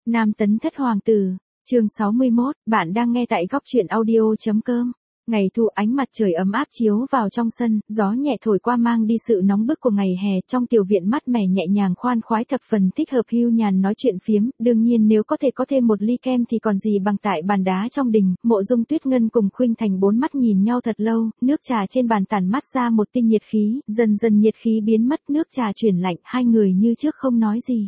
Nam tấn thất hoàng tử, chương 61, bạn đang nghe tại góc truyện audio.com. Ngày thu ánh mặt trời ấm áp chiếu vào trong sân, gió nhẹ thổi qua mang đi sự nóng bức của ngày hè, trong tiểu viện mát mẻ nhẹ nhàng khoan khoái thập phần thích hợp hưu nhàn nói chuyện phiếm, đương nhiên nếu có thể có thêm một ly kem thì còn gì bằng. Tại bàn đá trong đình, Mộ Dung Tuyết Ngân cùng Khuynh Thành bốn mắt nhìn nhau thật lâu, nước trà trên bàn tản mát ra một tia nhiệt khí, dần dần nhiệt khí biến mất, nước trà chuyển lạnh, hai người như trước không nói gì.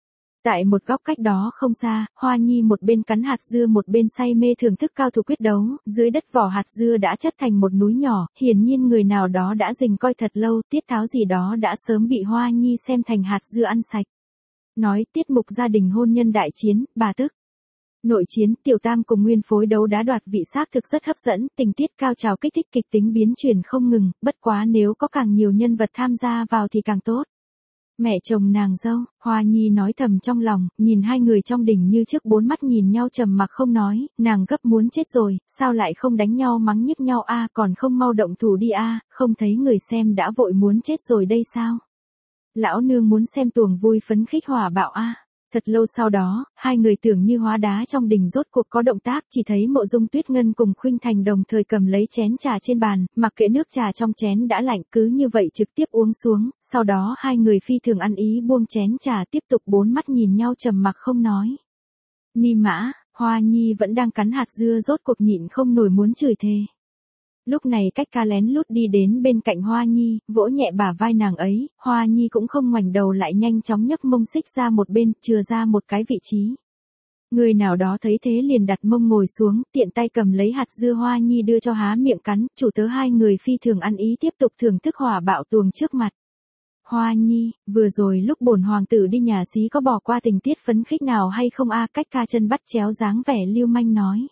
Tại một góc cách đó không xa, Hoa Nhi một bên cắn hạt dưa một bên say mê thưởng thức cao thủ quyết đấu, dưới đất vỏ hạt dưa đã chất thành một núi nhỏ, hiển nhiên người nào đó đã rình coi thật lâu, tiết tháo gì đó đã sớm bị Hoa Nhi xem thành hạt dưa ăn sạch. Nói tiết mục gia đình hôn nhân đại chiến, bà tức. Nội chiến, Tiểu Tam cùng Nguyên phối đấu đá đoạt vị xác thực rất hấp dẫn, tình tiết cao trào kích thích kịch tính biến chuyển không ngừng, bất quá nếu có càng nhiều nhân vật tham gia vào thì càng tốt. Mẹ chồng nàng dâu, Hoa Nhi nói thầm trong lòng, nhìn hai người trong đình như trước bốn mắt nhìn nhau trầm mặc không nói, nàng gấp muốn chết rồi, sao lại không đánh nhau mắng nhức nhau a, còn không mau động thủ đi a, không thấy người xem đã vội muốn chết rồi đây sao? Lão nương muốn xem tuồng vui phấn khích hỏa bạo a. Thật lâu sau đó, hai người tưởng như hóa đá trong đình rốt cuộc có động tác, chỉ thấy Mộ Dung Tuyết Ngân cùng Khuynh Thành đồng thời cầm lấy chén trà trên bàn, mặc kệ nước trà trong chén đã lạnh cứ như vậy trực tiếp uống xuống, sau đó hai người phi thường ăn ý buông chén trà tiếp tục bốn mắt nhìn nhau trầm mặc không nói. Ni mã, Hoa Nhi vẫn đang cắn hạt dưa rốt cuộc nhịn không nổi muốn chửi thề. Lúc này Cách Ca lén lút đi đến bên cạnh Hoa Nhi, vỗ nhẹ bả vai nàng ấy, Hoa Nhi cũng không ngoảnh đầu lại nhanh chóng nhấc mông xích ra một bên, chừa ra một cái vị trí. Người nào đó thấy thế liền đặt mông ngồi xuống, tiện tay cầm lấy hạt dưa Hoa Nhi đưa cho há miệng cắn, chủ tớ hai người phi thường ăn ý tiếp tục thưởng thức hỏa bạo tuồng trước mặt. Hoa Nhi, vừa rồi lúc bổn hoàng tử đi nhà xí có bỏ qua tình tiết phấn khích nào hay không a? Cách Ca chân bắt chéo dáng vẻ lưu manh nói.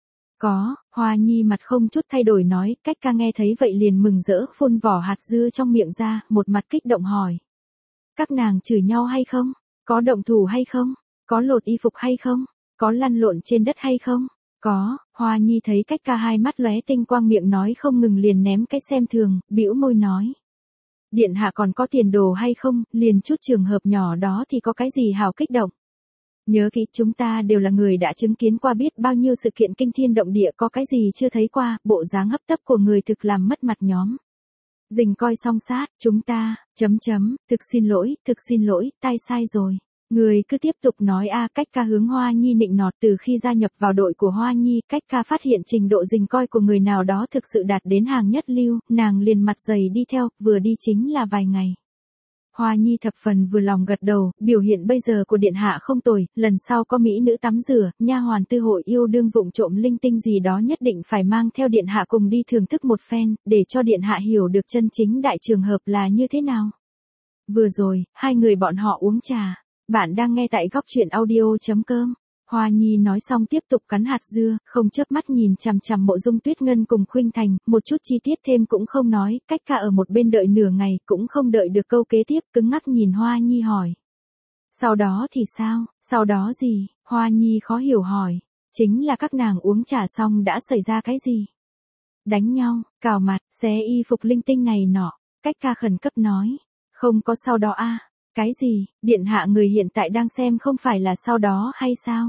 Có, Hoa Nhi mặt không chút thay đổi nói, Cách Ca nghe thấy vậy liền mừng rỡ phun vỏ hạt dưa trong miệng ra, một mặt kích động hỏi. Các nàng chửi nhau hay không? Có động thủ hay không? Có lột y phục hay không? Có lăn lộn trên đất hay không? Có, Hoa Nhi thấy Cách Ca hai mắt lóe tinh quang miệng nói không ngừng liền ném cái xem thường, bĩu môi nói. Điện hạ còn có tiền đồ hay không, liền chút trường hợp nhỏ đó thì có cái gì hào kích động. Nhớ kỹ chúng ta đều là người đã chứng kiến qua biết bao nhiêu sự kiện kinh thiên động địa có cái gì chưa thấy qua, bộ dáng hấp tấp của người thực làm mất mặt nhóm. Dình coi song sát, chúng ta, thực xin lỗi, tai sai rồi. Người cứ tiếp tục nói a. Cách Ca hướng Hoa Nhi nịnh nọt. Từ khi gia nhập vào đội của Hoa Nhi, Cách Ca phát hiện trình độ dình coi của người nào đó thực sự đạt đến hàng nhất lưu, nàng liền mặt dày đi theo, vừa đi chính là vài ngày. Hoa Nhi thập phần vừa lòng gật đầu, biểu hiện bây giờ của điện hạ không tồi, lần sau có mỹ nữ tắm rửa, nha hoàn tư hội yêu đương vụng trộm linh tinh gì đó nhất định phải mang theo điện hạ cùng đi thưởng thức một phen, để cho điện hạ hiểu được chân chính đại trường hợp là như thế nào. Vừa rồi, hai người bọn họ uống trà. Bạn đang nghe tại góc truyện audio.com. Hoa Nhi nói xong tiếp tục cắn hạt dưa, không chớp mắt nhìn chằm chằm Mộ Dung Tuyết Ngân cùng Khuynh Thành, một chút chi tiết thêm cũng không nói, Cách Ca ở một bên đợi nửa ngày cũng không đợi được câu kế tiếp, cứng ngắc nhìn Hoa Nhi hỏi. Sau đó thì sao, sau đó gì, Hoa Nhi khó hiểu hỏi, chính là các nàng uống trà xong đã xảy ra cái gì? Đánh nhau, cào mặt, xé y phục linh tinh này nọ, Cách Ca khẩn cấp nói, không có sau đó a. Cái gì, điện hạ người hiện tại đang xem không phải là sau đó hay sao?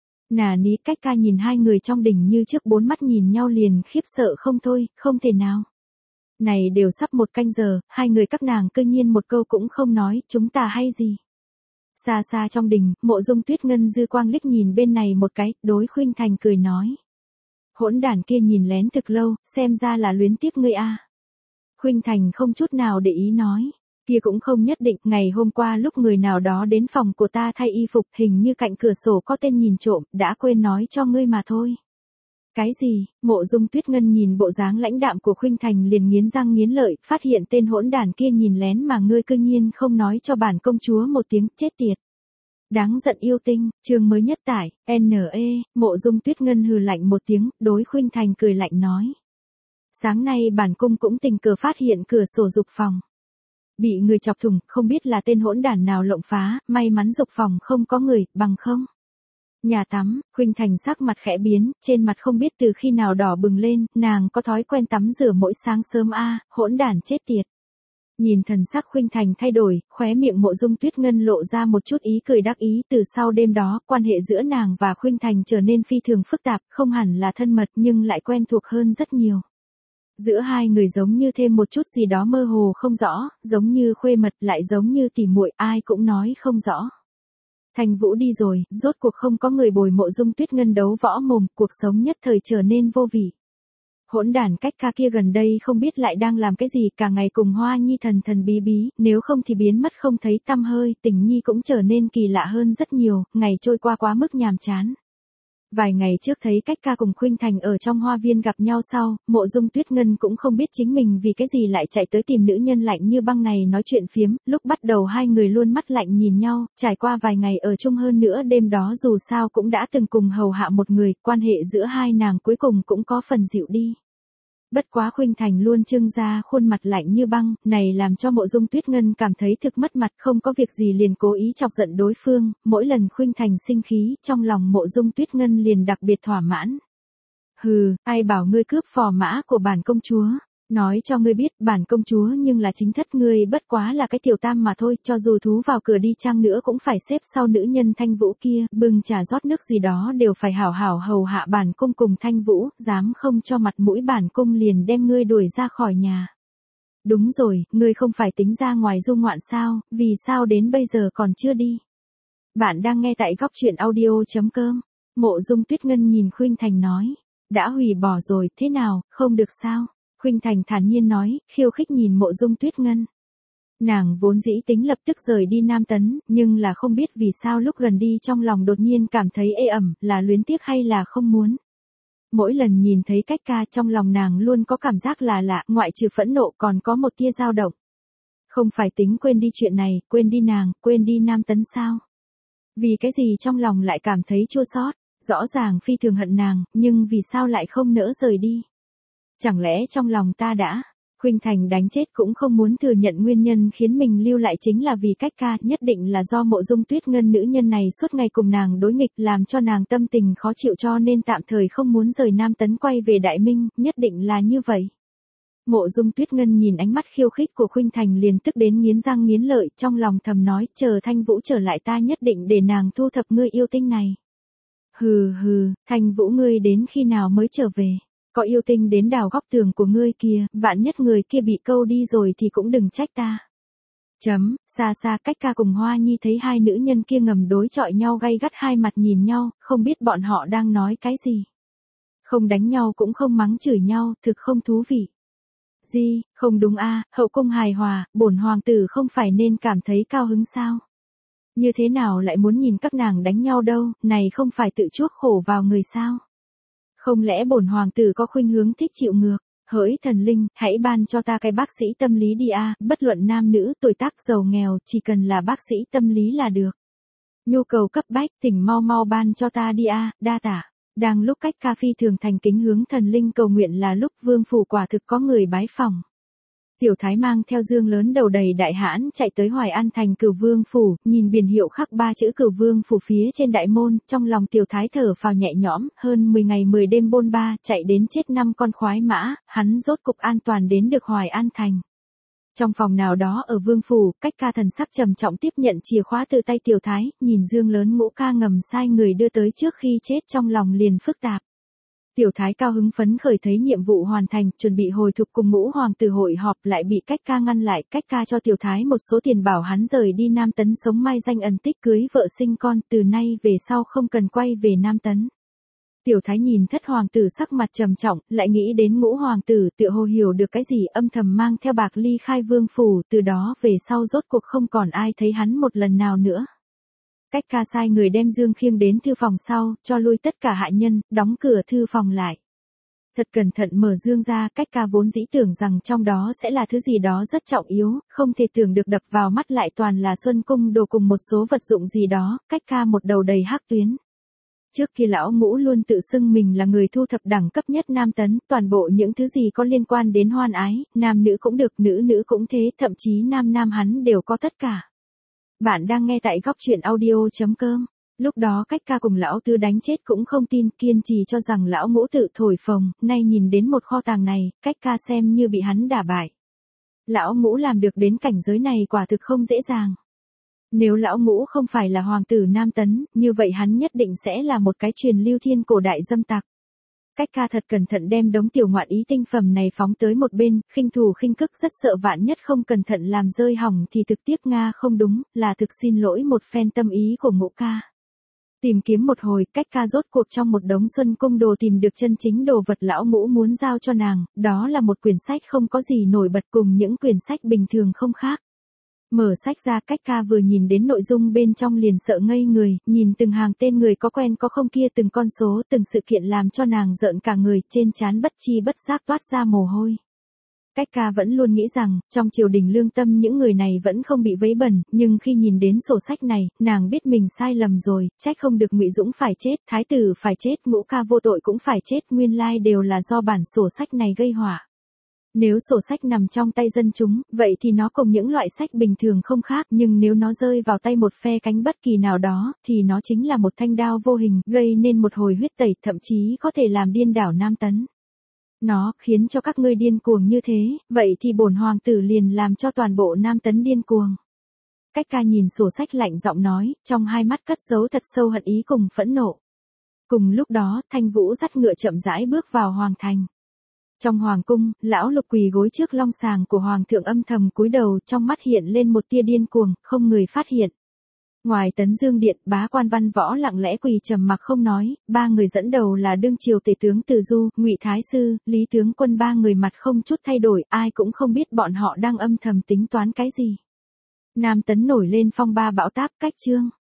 Nà ní. Cách Ca nhìn hai người trong đình như trước bốn mắt nhìn nhau liền khiếp sợ không thôi, không thể nào. Này đều sắp một canh giờ, hai người các nàng cơ nhiên một câu cũng không nói, chúng ta hay gì? Xa xa trong đình, Mộ Dung Tuyết Ngân dư quang liếc nhìn bên này một cái, đối Khuynh Thành cười nói. Hỗn đản kia nhìn lén thực lâu, xem ra là luyến tiếc ngươi a. Khuynh Thành không chút nào để ý nói. Kia cũng không nhất định, ngày hôm qua lúc người nào đó đến phòng của ta thay y phục, hình như cạnh cửa sổ có tên nhìn trộm, đã quên nói cho ngươi mà thôi. Cái gì? Mộ Dung Tuyết Ngân nhìn bộ dáng lãnh đạm của Khuynh Thành liền nghiến răng nghiến lợi, phát hiện tên hỗn đản kia nhìn lén mà ngươi cư nhiên không nói cho bản công chúa một tiếng, chết tiệt. Đáng giận yêu tinh, chương mới nhất tải, Mộ Dung Tuyết Ngân hừ lạnh một tiếng, đối Khuynh Thành cười lạnh nói. Sáng nay bản cung cũng tình cờ phát hiện cửa sổ dục phòng. Bị người chọc thủng, không biết là tên hỗn đản nào lộng phá, may mắn dục phòng không có người, bằng không. Nhà tắm, Khuynh Thành sắc mặt khẽ biến, trên mặt không biết từ khi nào đỏ bừng lên, nàng có thói quen tắm rửa mỗi sáng sớm a, hỗn đản chết tiệt. Nhìn thần sắc Khuynh Thành thay đổi, khóe miệng Mộ Dung Tuyết Ngân lộ ra một chút ý cười đắc ý. Từ sau đêm đó, quan hệ giữa nàng và Khuynh Thành trở nên phi thường phức tạp, không hẳn là thân mật nhưng lại quen thuộc hơn rất nhiều. Giữa hai người giống như thêm một chút gì đó mơ hồ không rõ, giống như khuê mật lại giống như tỉ muội, ai cũng nói không rõ. Thành Vũ đi rồi, rốt cuộc không có người bồi Mộ Dung Tuyết Ngân đấu võ mồm, cuộc sống nhất thời trở nên vô vị. Hỗn đản cách ca kia gần đây không biết lại đang làm cái gì, cả ngày cùng Hoa Nhi thần thần bí bí, nếu không thì biến mất không thấy tăm hơi. Tình Nhi cũng trở nên kỳ lạ hơn rất nhiều, ngày trôi qua quá mức nhàm chán. Vài ngày trước thấy cách ca cùng Khuynh Thành ở trong hoa viên gặp nhau sau, Mộ Dung Tuyết Ngân cũng không biết chính mình vì cái gì lại chạy tới tìm nữ nhân lạnh như băng này nói chuyện phiếm. Lúc bắt đầu hai người luôn mắt lạnh nhìn nhau, trải qua vài ngày ở chung hơn nữa, đêm đó dù sao cũng đã từng cùng hầu hạ một người, quan hệ giữa hai nàng cuối cùng cũng có phần dịu đi. Bất quá Khuynh Thành luôn trưng ra khuôn mặt lạnh như băng, này làm cho Mộ Dung Tuyết Ngân cảm thấy thực mất mặt, không có việc gì liền cố ý chọc giận đối phương. Mỗi lần Khuynh Thành sinh khí, trong lòng Mộ Dung Tuyết Ngân liền đặc biệt thỏa mãn. Hừ, ai bảo ngươi cướp phò mã của bản công chúa? Nói cho ngươi biết, bản công chúa nhưng là chính thất, ngươi bất quá là cái tiểu tam mà thôi, cho dù thú vào cửa đi chăng nữa cũng phải xếp sau nữ nhân Thanh Vũ kia, bưng trà rót nước gì đó đều phải hảo hảo hầu hạ bản cung cùng Thanh Vũ, dám không cho mặt mũi bản cung liền đem ngươi đuổi ra khỏi nhà. Đúng rồi, ngươi không phải tính ra ngoài du ngoạn sao, vì sao đến bây giờ còn chưa đi? Bạn đang nghe tại góc truyện audio.com. Mộ Dung Tuyết Ngân nhìn Khuynh Thành nói, đã hủy bỏ rồi, thế nào, không được sao? Khuynh Thành thản nhiên nói, khiêu khích nhìn Mộ Dung Tuyết Ngân. Nàng vốn dĩ tính lập tức rời đi Nam Tấn, nhưng là không biết vì sao lúc gần đi trong lòng đột nhiên cảm thấy ê ẩm, là luyến tiếc hay là không muốn. Mỗi lần nhìn thấy cách ca trong lòng nàng luôn có cảm giác là lạ, ngoại trừ phẫn nộ còn có một tia dao động. Không phải tính quên đi chuyện này, quên đi nàng, quên đi Nam Tấn sao? Vì cái gì trong lòng lại cảm thấy chua xót? Rõ ràng phi thường hận nàng, nhưng vì sao lại không nỡ rời đi? Chẳng lẽ trong lòng ta đã, Khuynh Thành đánh chết cũng không muốn thừa nhận nguyên nhân khiến mình lưu lại chính là vì cách ca, nhất định là do Mộ Dung Tuyết Ngân nữ nhân này suốt ngày cùng nàng đối nghịch làm cho nàng tâm tình khó chịu cho nên tạm thời không muốn rời Nam Tấn quay về Đại Minh, nhất định là như vậy. Mộ Dung Tuyết Ngân nhìn ánh mắt khiêu khích của Khuynh Thành liền tức đến nghiến răng nghiến lợi, trong lòng thầm nói, chờ Thanh Vũ trở lại ta nhất định để nàng thu thập ngươi yêu tinh này. Hừ hừ, Thanh Vũ ngươi đến khi nào mới trở về? Có yêu tinh đến đào góc tường của ngươi kia, vạn nhất người kia bị câu đi rồi thì cũng đừng trách ta. Xa xa cách ca cùng Hoa Nhi thấy hai nữ nhân kia ngầm đối chọi nhau gay gắt, hai mặt nhìn nhau, không biết bọn họ đang nói cái gì. Không đánh nhau cũng không mắng chửi nhau, thực không thú vị. Gì, không đúng a, hậu cung hài hòa, bổn hoàng tử không phải nên cảm thấy cao hứng sao? Như thế nào lại muốn nhìn các nàng đánh nhau đâu, này không phải tự chuốc khổ vào người sao? Không lẽ bổn hoàng tử có khuynh hướng thích chịu ngược? Hỡi thần linh, hãy ban cho ta cái bác sĩ tâm lý đi a, bất luận nam nữ, tuổi tác, giàu nghèo, chỉ cần là bác sĩ tâm lý là được. Nhu cầu cấp bách, thỉnh mau mau ban cho ta đi a, đa tả. Đang lúc cách ca phi thường thành kính hướng thần linh cầu nguyện là lúc vương phủ quả thực có người bái phỏng. Tiểu thái mang theo dương lớn đầu đầy đại hãn chạy tới Hoài An thành Cửu Vương phủ, nhìn biển hiệu khắc 3 chữ Cửu Vương phủ phía trên đại môn, trong lòng tiểu thái thở phào nhẹ nhõm, hơn 10 ngày 10 đêm bôn ba, chạy đến chết 5 con khoái mã, hắn rốt cục an toàn đến được Hoài An thành. Trong phòng nào đó ở Vương phủ, cách ca thần sắc trầm trọng tiếp nhận chìa khóa từ tay tiểu thái, nhìn dương lớn Ngũ ca ngầm sai người đưa tới trước khi chết trong lòng liền phức tạp. Tiểu thái cao hứng phấn khởi thấy nhiệm vụ hoàn thành, chuẩn bị hồi thục cùng Ngũ hoàng tử hội họp lại bị cách ca ngăn lại, cách ca cho tiểu thái một số tiền bảo hắn rời đi Nam Tấn sống mai danh ẩn tích cưới vợ sinh con, từ nay về sau không cần quay về Nam Tấn. Tiểu thái nhìn thất hoàng tử sắc mặt trầm trọng, lại nghĩ đến Ngũ hoàng tử tựa hồ hiểu được cái gì, âm thầm mang theo bạc ly khai vương phủ, từ đó về sau rốt cuộc không còn ai thấy hắn một lần nào nữa. Cách ca sai người đem dương khiêng đến thư phòng sau, cho lui tất cả hạ nhân, đóng cửa thư phòng lại. Thật cẩn thận mở dương ra, cách ca vốn dĩ tưởng rằng trong đó sẽ là thứ gì đó rất trọng yếu, không thể tưởng được đập vào mắt lại toàn là xuân cung đồ cùng một số vật dụng gì đó, cách ca một đầu đầy hắc tuyến. Trước kia lão Ngũ luôn tự xưng mình là người thu thập đẳng cấp nhất Nam Tấn, toàn bộ những thứ gì có liên quan đến hoan ái, nam nữ cũng được, nữ nữ cũng thế, thậm chí nam nam hắn đều có tất cả. Bạn đang nghe tại góc truyện audio.com. Lúc đó cách ca cùng lão Tứ đánh chết cũng không tin, kiên trì cho rằng lão Ngũ tự thổi phồng, nay nhìn đến một kho tàng này, cách ca xem như bị hắn đả bại. Lão Ngũ làm được đến cảnh giới này quả thực không dễ dàng. Nếu Lão Ngũ không phải là hoàng tử Nam Tấn, như vậy hắn nhất định sẽ là một cái truyền lưu thiên cổ đại dâm tặc. Cách ca thật cẩn thận đem đống tiểu ngoạn ý tinh phẩm này phóng tới một bên, khinh thủ khinh cức rất sợ vạn nhất không cẩn thận làm rơi hỏng thì thực tiếc Nga không đúng, là thực xin lỗi một phen tâm ý của Ngũ ca. Tìm kiếm một hồi, cách ca rốt cuộc trong một đống xuân cung đồ tìm được chân chính đồ vật Lão Ngũ muốn giao cho nàng, đó là một quyển sách không có gì nổi bật cùng những quyển sách bình thường không khác. Mở sách ra, cách ca vừa nhìn đến nội dung bên trong liền sợ ngây người, nhìn từng hàng tên người có quen có không kia, từng con số, từng sự kiện làm cho nàng rợn cả người, trên trán bất chi bất giác toát ra mồ hôi. Cách ca vẫn luôn nghĩ rằng, trong triều đình lương tâm những người này vẫn không bị vấy bẩn, nhưng khi nhìn đến sổ sách này, nàng biết mình sai lầm rồi, trách không được Ngụy Dũng phải chết, Thái tử phải chết, Ngũ ca vô tội cũng phải chết, nguyên lai đều là do bản sổ sách này gây họa. Nếu sổ sách nằm trong tay dân chúng, vậy thì nó cùng những loại sách bình thường không khác, nhưng nếu nó rơi vào tay một phe cánh bất kỳ nào đó, thì nó chính là một thanh đao vô hình, gây nên một hồi huyết tẩy, thậm chí có thể làm điên đảo Nam Tấn. Nó khiến cho các ngươi điên cuồng như thế, vậy thì bổn hoàng tử liền làm cho toàn bộ Nam Tấn điên cuồng. Cách ca nhìn sổ sách lạnh giọng nói, trong hai mắt cất giấu thật sâu hận ý cùng phẫn nộ. Cùng lúc đó, Thanh Vũ dắt ngựa chậm rãi bước vào hoàng thành. Trong hoàng cung, lão Lục quỳ gối trước long sàng của hoàng thượng âm thầm cúi đầu, trong mắt hiện lên một tia điên cuồng, không người phát hiện. Ngoài Tấn Dương điện, bá quan Văn Võ lặng lẽ quỳ trầm mặc không nói, ba người dẫn đầu là đương triều tể tướng Từ Du, Ngụy Thái sư, Lý tướng quân, ba người mặt không chút thay đổi, ai cũng không biết bọn họ đang âm thầm tính toán cái gì. Nam Tấn nổi lên phong ba bão táp, cách Trương